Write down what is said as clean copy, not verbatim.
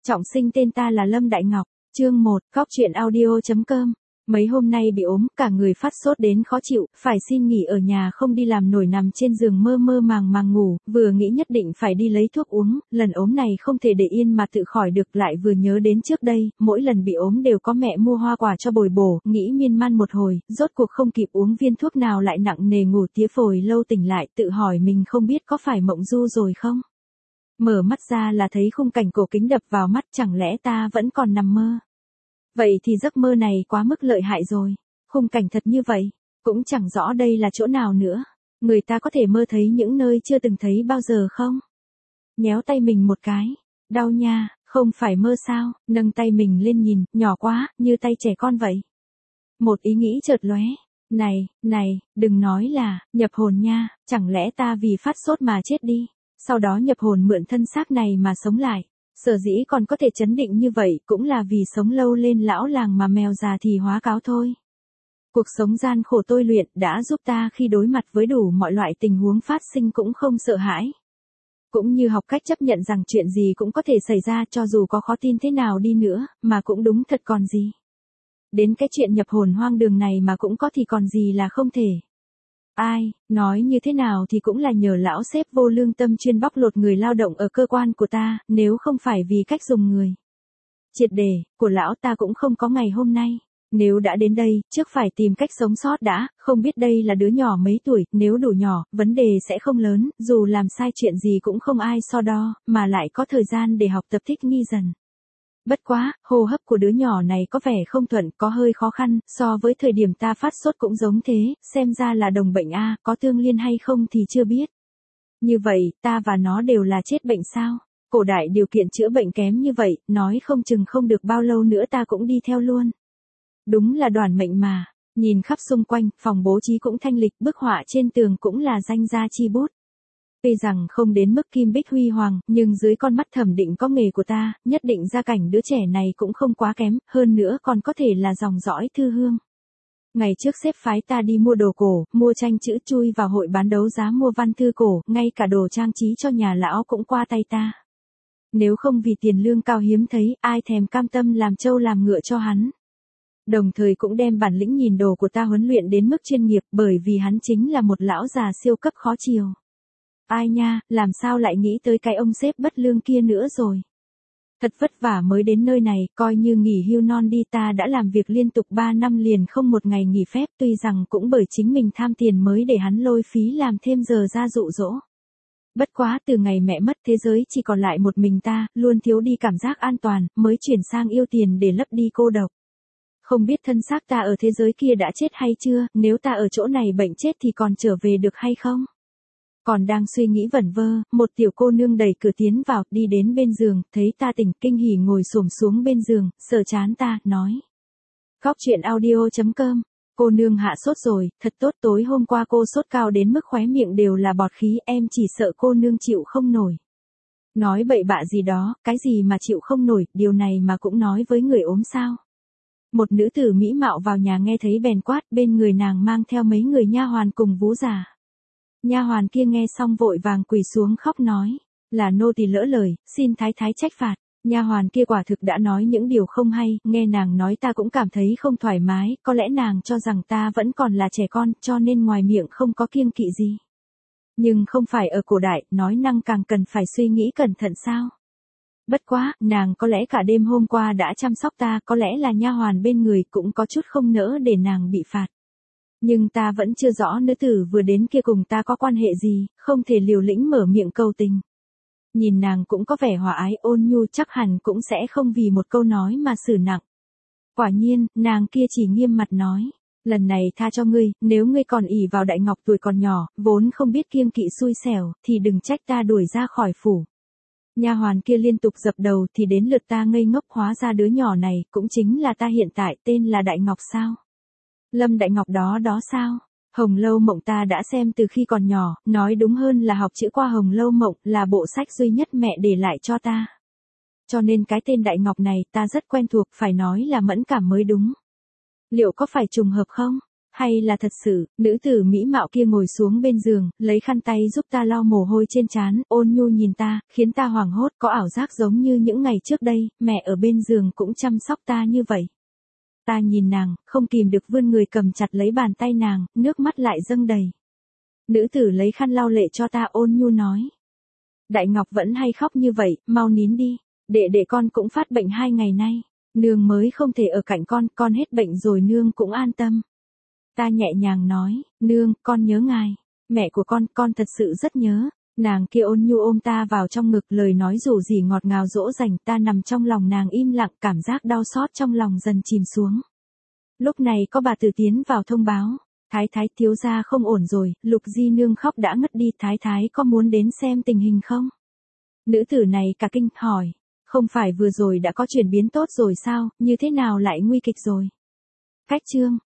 Trọng sinh tên ta là Lâm Đại Ngọc, chương 1, Góc Chuyện Audio.com. Mấy hôm nay bị ốm, cả người phát sốt đến khó chịu, phải xin nghỉ ở nhà không đi làm nổi, nằm trên giường mơ mơ màng màng ngủ, vừa nghĩ nhất định phải đi lấy thuốc uống, lần ốm này không thể để yên mà tự khỏi được, lại vừa nhớ đến trước đây, mỗi lần bị ốm đều có mẹ mua hoa quả cho bồi bổ, nghĩ miên man một hồi, rốt cuộc không kịp uống viên thuốc nào lại nặng nề ngủ tía phổi, lâu tỉnh lại tự hỏi mình không biết có phải mộng du rồi không. Mở mắt ra là thấy khung cảnh cổ kính đập vào mắt, chẳng lẽ ta vẫn còn nằm mơ? Vậy thì giấc mơ này quá mức lợi hại rồi. Khung cảnh thật như vậy, cũng chẳng rõ đây là chỗ nào nữa. Người ta có thể mơ thấy những nơi chưa từng thấy bao giờ không? Nhéo tay mình một cái. Đau nha, không phải mơ sao? Nâng tay mình lên nhìn, nhỏ quá, như tay trẻ con vậy. Một ý nghĩ chợt lóe. Này, đừng nói là, nhập hồn nha, chẳng lẽ ta vì phát sốt mà chết đi? Sau đó nhập hồn mượn thân xác này mà sống lại. Sở dĩ còn có thể chấn định như vậy cũng là vì sống lâu lên lão làng mà mèo già thì hóa cáo thôi. Cuộc sống gian khổ tôi luyện đã giúp ta khi đối mặt với đủ mọi loại tình huống phát sinh cũng không sợ hãi. Cũng như học cách chấp nhận rằng chuyện gì cũng có thể xảy ra, cho dù có khó tin thế nào đi nữa, mà cũng đúng thật còn gì. Đến cái chuyện nhập hồn hoang đường này mà cũng có thì còn gì là không thể. Ai, nói như thế nào thì cũng là nhờ lão sếp vô lương tâm chuyên bóc lột người lao động ở cơ quan của ta, nếu không phải vì cách dùng người triệt để của lão ta cũng không có ngày hôm nay. Nếu đã đến đây, trước phải tìm cách sống sót đã, không biết đây là đứa nhỏ mấy tuổi, nếu đủ nhỏ, vấn đề sẽ không lớn, dù làm sai chuyện gì cũng không ai so đo, mà lại có thời gian để học tập thích nghi dần. Bất quá, hô hấp của đứa nhỏ này có vẻ không thuận, có hơi khó khăn, so với thời điểm ta phát sốt cũng giống thế, xem ra là đồng bệnh a, có tương liên hay không thì chưa biết. Như vậy, ta và nó đều là chết bệnh sao? Cổ đại điều kiện chữa bệnh kém như vậy, nói không chừng không được bao lâu nữa ta cũng đi theo luôn. Đúng là đoản mệnh mà, nhìn khắp xung quanh, phòng bố trí cũng thanh lịch, bức họa trên tường cũng là danh gia chi bút. Tuy rằng không đến mức kim bích huy hoàng, nhưng dưới con mắt thẩm định có nghề của ta, nhất định gia cảnh đứa trẻ này cũng không quá kém, hơn nữa còn có thể là dòng dõi thư hương. Ngày trước sếp phái ta đi mua đồ cổ, mua tranh chữ, chui vào hội bán đấu giá mua văn thư cổ, ngay cả đồ trang trí cho nhà lão cũng qua tay ta. Nếu không vì tiền lương cao hiếm thấy, ai thèm cam tâm làm trâu làm ngựa cho hắn. Đồng thời cũng đem bản lĩnh nhìn đồ của ta huấn luyện đến mức chuyên nghiệp, bởi vì hắn chính là một lão già siêu cấp khó chiều. Ai nha, làm sao lại nghĩ tới cái ông sếp bất lương kia nữa rồi. Thật vất vả mới đến nơi này, coi như nghỉ hưu non đi, ta đã làm việc liên tục 3 năm liền không một ngày nghỉ phép, tuy rằng cũng bởi chính mình tham tiền mới để hắn lôi phí làm thêm giờ ra dụ dỗ. Bất quá từ ngày mẹ mất, thế giới chỉ còn lại một mình ta, luôn thiếu đi cảm giác an toàn, mới chuyển sang yêu tiền để lấp đi cô độc. Không biết thân xác ta ở thế giới kia đã chết hay chưa, nếu ta ở chỗ này bệnh chết thì còn trở về được hay không? Còn đang suy nghĩ vẩn vơ, một tiểu cô nương đẩy cửa tiến vào, đi đến bên giường, thấy ta tỉnh, kinh hỉ ngồi xổm xuống bên giường, sờ trán ta, nói. Góc Chuyện Audio.com. Cô nương hạ sốt rồi, thật tốt, tối hôm qua cô sốt cao đến mức khóe miệng đều là bọt khí, em chỉ sợ cô nương chịu không nổi. Nói bậy bạ gì đó, cái gì mà chịu không nổi, điều này mà cũng nói với người ốm sao? Một nữ tử mỹ mạo vào nhà nghe thấy bèn quát, bên người nàng mang theo mấy người nha hoàn cùng vú già. Nha hoàn kia nghe xong vội vàng quỳ xuống khóc nói, là nô tỳ lỡ lời, xin thái thái trách phạt. Nha hoàn kia quả thực đã nói những điều không hay, nghe nàng nói ta cũng cảm thấy không thoải mái, có lẽ nàng cho rằng ta vẫn còn là trẻ con, cho nên ngoài miệng không có kiêng kỵ gì. Nhưng không phải ở cổ đại, nói năng càng cần phải suy nghĩ cẩn thận sao? Bất quá, nàng có lẽ cả đêm hôm qua đã chăm sóc ta, có lẽ là nha hoàn bên người cũng có chút không nỡ để nàng bị phạt. Nhưng ta vẫn chưa rõ nữ tử vừa đến kia cùng ta có quan hệ gì, không thể liều lĩnh mở miệng cầu tình. Nhìn nàng cũng có vẻ hòa ái ôn nhu, chắc hẳn cũng sẽ không vì một câu nói mà xử nặng. Quả nhiên, nàng kia chỉ nghiêm mặt nói, lần này tha cho ngươi, nếu ngươi còn ỷ vào Đại Ngọc tuổi còn nhỏ, vốn không biết kiêng kỵ xui xẻo, thì đừng trách ta đuổi ra khỏi phủ. Nha hoàn kia liên tục dập đầu, thì đến lượt ta ngây ngốc, hóa ra đứa nhỏ này cũng chính là ta hiện tại, tên là Đại Ngọc sao? Lâm Đại Ngọc đó sao? Hồng Lâu Mộng ta đã xem từ khi còn nhỏ, nói đúng hơn là học chữ qua Hồng Lâu Mộng, là bộ sách duy nhất mẹ để lại cho ta. Cho nên cái tên Đại Ngọc này ta rất quen thuộc, phải nói là mẫn cảm mới đúng. Liệu có phải trùng hợp không? Hay là thật sự, nữ tử mỹ mạo kia ngồi xuống bên giường, lấy khăn tay giúp ta lau mồ hôi trên trán, ôn nhu nhìn ta, khiến ta hoảng hốt, có ảo giác giống như những ngày trước đây, mẹ ở bên giường cũng chăm sóc ta như vậy. Ta nhìn nàng, không kìm được vươn người cầm chặt lấy bàn tay nàng, nước mắt lại dâng đầy. Nữ tử lấy khăn lau lệ cho ta, ôn nhu nói. Đại Ngọc vẫn hay khóc như vậy, mau nín đi, đệ con cũng phát bệnh 2 ngày nay, nương mới không thể ở cạnh con hết bệnh rồi nương cũng an tâm. Ta nhẹ nhàng nói, nương, con nhớ ngài, mẹ của con thật sự rất nhớ. Nàng kia ôn nhu ôm ta vào trong ngực, lời nói dù gì ngọt ngào dỗ dành, ta nằm trong lòng nàng im lặng, cảm giác đau xót trong lòng dần chìm xuống. Lúc này có bà tử tiến vào thông báo, Thái thiếu gia không ổn rồi, Lục Di nương khóc đã ngất đi, Thái có muốn đến xem tình hình không? Nữ tử này cả kinh, hỏi, không phải vừa rồi đã có chuyển biến tốt rồi sao, như thế nào lại nguy kịch rồi? Cách chương